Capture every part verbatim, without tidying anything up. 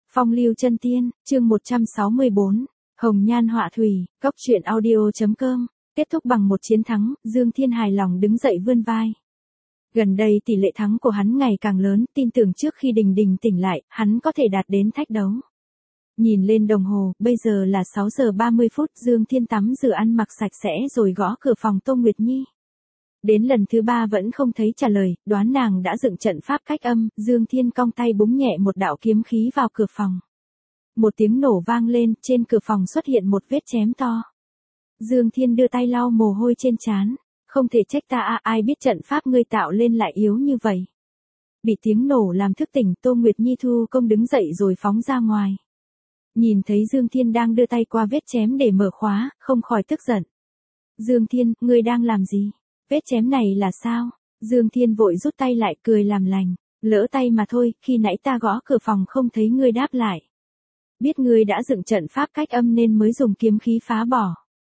Phong lưu chân tiên, chương một trăm sáu mươi bốn, Hồng nhan họa thủy, cốc truyện audio.com, kết thúc bằng một chiến thắng, Dương Thiên hài lòng đứng dậy vươn vai. Gần đây tỷ lệ thắng của hắn ngày càng lớn, tin tưởng trước khi Đình Đình tỉnh lại, hắn có thể đạt đến thách đấu. Nhìn lên đồng hồ, bây giờ là sáu giờ ba mươi phút, Dương Thiên tắm rửa ăn mặc sạch sẽ rồi gõ cửa phòng Tô Nguyệt Nhi. Đến lần thứ ba vẫn không thấy trả lời, đoán nàng đã dựng trận pháp cách âm, Dương Thiên cong tay búng nhẹ một đạo kiếm khí vào cửa phòng. Một tiếng nổ vang lên, trên cửa phòng xuất hiện một vết chém to. Dương Thiên đưa tay lau mồ hôi trên trán, không thể trách ta à, ai biết trận pháp ngươi tạo lên lại yếu như vậy. Bị tiếng nổ làm thức tỉnh, Tô Nguyệt Nhi thu công đứng dậy rồi phóng ra ngoài. Nhìn thấy Dương Thiên đang đưa tay qua vết chém để mở khóa, không khỏi tức giận. Dương Thiên, ngươi đang làm gì? Vết chém này là sao? Dương Thiên vội rút tay lại cười làm lành. Lỡ tay mà thôi, khi nãy ta gõ cửa phòng không thấy ngươi đáp lại. Biết ngươi đã dựng trận pháp cách âm nên mới dùng kiếm khí phá bỏ.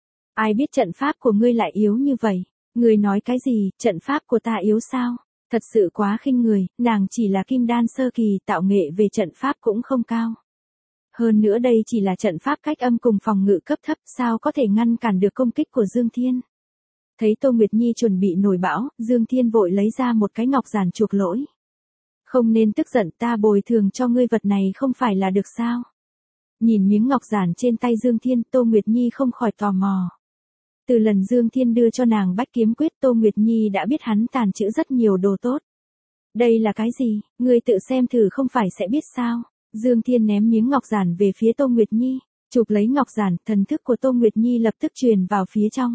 Ai biết trận pháp của ngươi lại yếu như vậy? Ngươi nói cái gì, trận pháp của ta yếu sao? Thật sự quá khinh người, nàng chỉ là kim đan sơ kỳ, tạo nghệ về trận pháp cũng không cao. Hơn nữa đây chỉ là trận pháp cách âm cùng phòng ngự cấp thấp, sao có thể ngăn cản được công kích của Dương Thiên? Thấy Tô Nguyệt Nhi chuẩn bị nổi bão, Dương Thiên vội lấy ra một cái ngọc giản chuộc lỗi. Không nên tức giận, ta bồi thường cho ngươi vật này không phải là được sao? Nhìn miếng ngọc giản trên tay Dương Thiên, Tô Nguyệt Nhi không khỏi tò mò. Từ lần Dương Thiên đưa cho nàng bách kiếm quyết, Tô Nguyệt Nhi đã biết hắn tàn trữ rất nhiều đồ tốt. Đây là cái gì, ngươi tự xem thử không phải sẽ biết sao? Dương Thiên ném miếng ngọc giản về phía Tô Nguyệt Nhi, chụp lấy ngọc giản, thần thức của Tô Nguyệt Nhi lập tức truyền vào phía trong.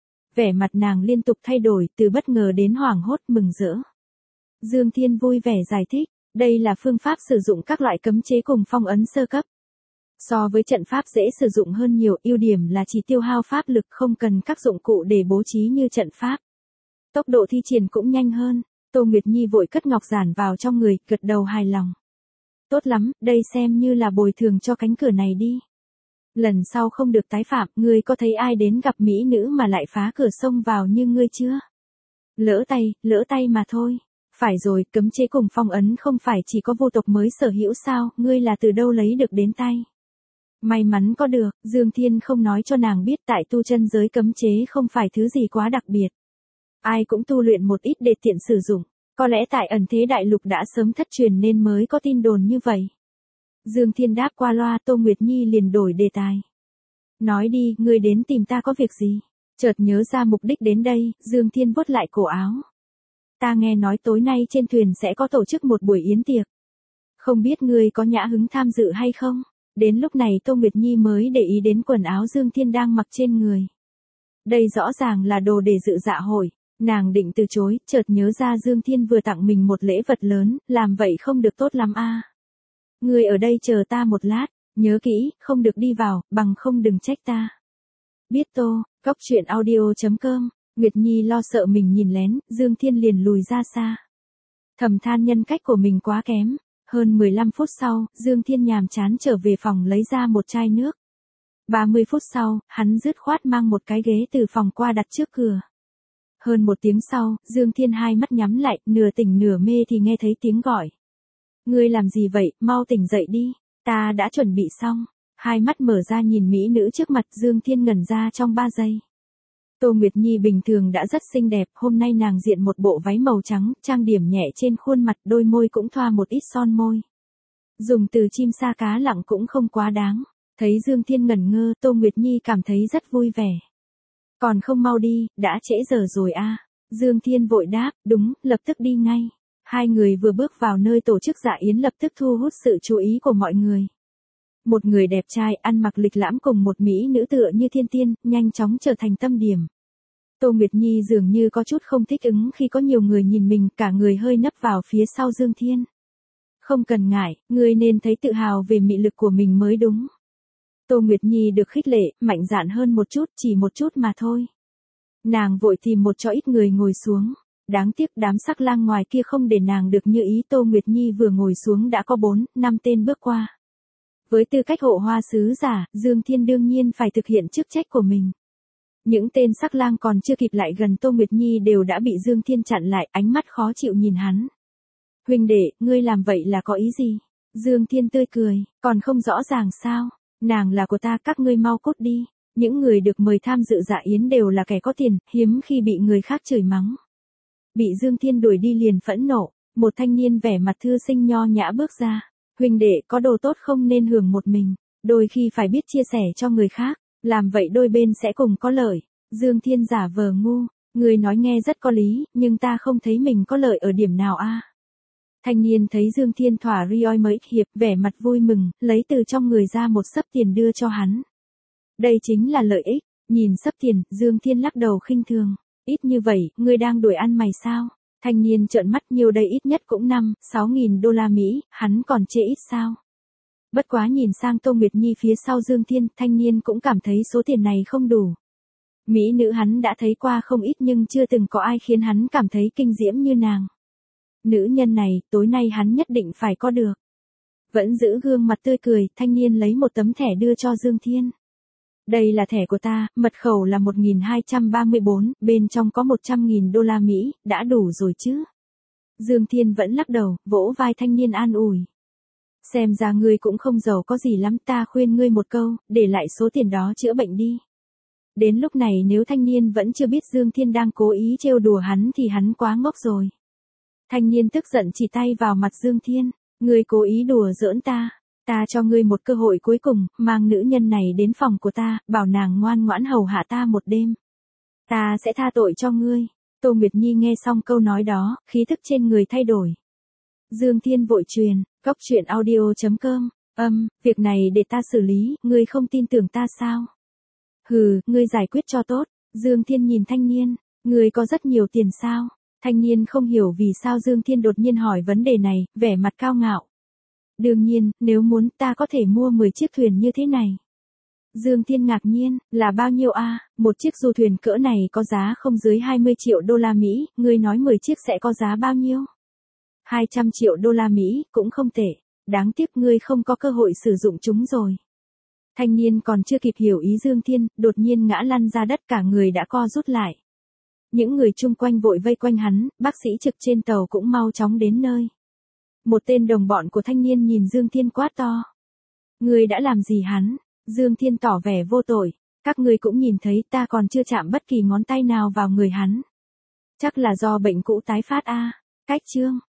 Vẻ mặt nàng liên tục thay đổi, từ bất ngờ đến hoảng hốt mừng rỡ. Dương Thiên vui vẻ giải thích, đây là phương pháp sử dụng các loại cấm chế cùng phong ấn sơ cấp. So với trận pháp dễ sử dụng hơn nhiều, ưu điểm là chỉ tiêu hao pháp lực, không cần các dụng cụ để bố trí như trận pháp. Tốc độ thi triển cũng nhanh hơn. Tô Nguyệt Nhi vội cất ngọc giản vào trong người, gật đầu hài lòng. Tốt lắm, đây xem như là bồi thường cho cánh cửa này đi. Lần sau không được tái phạm, ngươi có thấy ai đến gặp mỹ nữ mà lại phá cửa xông vào như ngươi chưa? Lỡ tay, lỡ tay mà thôi. Phải rồi, cấm chế cùng phong ấn không phải chỉ có vô tộc mới sở hữu sao, ngươi là từ đâu lấy được đến tay? May mắn có được, Dương Thiên không nói cho nàng biết tại tu chân giới cấm chế không phải thứ gì quá đặc biệt. Ai cũng tu luyện một ít để tiện sử dụng, có lẽ tại ẩn thế đại lục đã sớm thất truyền nên mới có tin đồn như vậy. Dương Thiên đáp qua loa, Tô Nguyệt Nhi liền đổi đề tài. Nói đi, ngươi đến tìm ta có việc gì? Chợt nhớ ra mục đích đến đây, Dương Thiên vuốt lại cổ áo. Ta nghe nói tối nay trên thuyền sẽ có tổ chức một buổi yến tiệc. Không biết ngươi có nhã hứng tham dự hay không? Đến lúc này Tô Nguyệt Nhi mới để ý đến quần áo Dương Thiên đang mặc trên người. Đây rõ ràng là đồ để dự dạ hội. Nàng định từ chối, chợt nhớ ra Dương Thiên vừa tặng mình một lễ vật lớn, làm vậy không được tốt lắm a. À. Ngươi ở đây chờ ta một lát, nhớ kỹ, không được đi vào, bằng không đừng trách ta. Biết Tô, cốc truyện audio.com, Nguyệt Nhi lo sợ mình nhìn lén, Dương Thiên liền lùi ra xa. Thầm than nhân cách của mình quá kém. Hơn mười lăm phút sau, Dương Thiên nhàm chán trở về phòng lấy ra một chai nước. ba mươi phút sau, hắn dứt khoát mang một cái ghế từ phòng qua đặt trước cửa. Hơn một tiếng sau, Dương Thiên hai mắt nhắm lại, nửa tỉnh nửa mê thì nghe thấy tiếng gọi. Ngươi làm gì vậy, mau tỉnh dậy đi, ta đã chuẩn bị xong. Hai mắt mở ra nhìn mỹ nữ trước mặt, Dương Thiên ngẩn ra trong ba giây. Tô Nguyệt Nhi bình thường đã rất xinh đẹp, hôm nay nàng diện một bộ váy màu trắng, trang điểm nhẹ trên khuôn mặt, đôi môi cũng thoa một ít son môi. Dùng từ chim sa cá lặng cũng không quá đáng. Thấy Dương Thiên ngẩn ngơ, Tô Nguyệt Nhi cảm thấy rất vui vẻ. Còn không mau đi, đã trễ giờ rồi a. À. Dương Thiên vội đáp, đúng, lập tức đi ngay. Hai người vừa bước vào nơi tổ chức dạ yến lập tức thu hút sự chú ý của mọi người. Một người đẹp trai ăn mặc lịch lãm cùng một mỹ nữ tựa như thiên tiên, nhanh chóng trở thành tâm điểm. Tô Nguyệt Nhi dường như có chút không thích ứng khi có nhiều người nhìn mình, cả người hơi nấp vào phía sau Dương Thiên. Không cần ngại, ngươi nên thấy tự hào về mị lực của mình mới đúng. Tô Nguyệt Nhi được khích lệ, mạnh dạn hơn một chút, chỉ một chút mà thôi. Nàng vội tìm một chỗ ít người ngồi xuống. Đáng tiếc đám sắc lang ngoài kia không để nàng được như ý. Tô Nguyệt Nhi vừa ngồi xuống đã có bốn, năm tên bước qua. Với tư cách hộ hoa sứ giả, Dương Thiên đương nhiên phải thực hiện chức trách của mình. Những tên sắc lang còn chưa kịp lại gần Tô Nguyệt Nhi đều đã bị Dương Thiên chặn lại, ánh mắt khó chịu nhìn hắn. Huynh đệ, ngươi làm vậy là có ý gì? Dương Thiên tươi cười, còn không rõ ràng sao, nàng là của ta, các ngươi mau cút đi. Những người được mời tham dự dạ yến đều là kẻ có tiền, hiếm khi bị người khác chửi mắng. Bị Dương Thiên đuổi đi liền phẫn nộ, một thanh niên vẻ mặt thư sinh nho nhã bước ra. Huynh đệ, có đồ tốt không nên hưởng một mình, đôi khi phải biết chia sẻ cho người khác, làm vậy đôi bên sẽ cùng có lợi. Dương Thiên giả vờ ngu, người nói nghe rất có lý, nhưng ta không thấy mình có lợi ở điểm nào a. Thanh niên thấy Dương Thiên thỏa rioi mấy hiệp, vẻ mặt vui mừng, lấy từ trong người ra một xấp tiền đưa cho hắn. Đây chính là lợi ích, nhìn xấp tiền, Dương Thiên lắc đầu khinh thường, ít như vậy, ngươi đang đuổi ăn mày sao? Thanh niên trợn mắt, nhiều đây ít nhất cũng năm, sáu nghìn đô la Mỹ, hắn còn chê ít sao? Bất quá nhìn sang Tô Nguyệt Nhi phía sau Dương Thiên, thanh niên cũng cảm thấy số tiền này không đủ. Mỹ nữ hắn đã thấy qua không ít nhưng chưa từng có ai khiến hắn cảm thấy kinh diễm như nàng. Nữ nhân này, tối nay hắn nhất định phải có được. Vẫn giữ gương mặt tươi cười, thanh niên lấy một tấm thẻ đưa cho Dương Thiên. Đây là thẻ của ta, mật khẩu là một nghìn hai trăm ba mươi bốn, bên trong có một trăm nghìn đô la Mỹ, đã đủ rồi chứ. Dương Thiên vẫn lắc đầu, vỗ vai thanh niên an ủi. Xem ra ngươi cũng không giàu có gì lắm, ta khuyên ngươi một câu, để lại số tiền đó chữa bệnh đi. Đến lúc này nếu thanh niên vẫn chưa biết Dương Thiên đang cố ý trêu đùa hắn thì hắn quá ngốc rồi. Thanh niên tức giận chỉ tay vào mặt Dương Thiên, ngươi cố ý đùa giỡn ta. Ta cho ngươi một cơ hội cuối cùng, mang nữ nhân này đến phòng của ta, bảo nàng ngoan ngoãn hầu hạ ta một đêm. Ta sẽ tha tội cho ngươi. Tô Nguyệt Nhi nghe xong câu nói đó, khí thức trên người thay đổi. Dương Thiên vội truyền, cốc truyện audio chấm com, âm, việc này để ta xử lý, ngươi không tin tưởng ta sao? Hừ, ngươi giải quyết cho tốt. Dương Thiên nhìn thanh niên, ngươi có rất nhiều tiền sao? Thanh niên không hiểu vì sao Dương Thiên đột nhiên hỏi vấn đề này, vẻ mặt cao ngạo. Đương nhiên, nếu muốn ta có thể mua mười chiếc thuyền như thế này. Dương Thiên ngạc nhiên, là bao nhiêu a? À? Một chiếc du thuyền cỡ này có giá không dưới hai mươi triệu đô la Mỹ, ngươi nói mười chiếc sẽ có giá bao nhiêu? hai trăm triệu đô la Mỹ, cũng không tệ. Đáng tiếc ngươi không có cơ hội sử dụng chúng rồi. Thanh niên còn chưa kịp hiểu ý Dương Thiên, đột nhiên ngã lăn ra đất, cả người đã co rút lại. Những người chung quanh vội vây quanh hắn, bác sĩ trực trên tàu cũng mau chóng đến nơi. Một tên đồng bọn của thanh niên nhìn Dương Thiên quát to. Ngươi đã làm gì hắn? Dương Thiên tỏ vẻ vô tội. Các ngươi cũng nhìn thấy ta còn chưa chạm bất kỳ ngón tay nào vào người hắn. Chắc là do bệnh cũ tái phát a. À. Cách chương.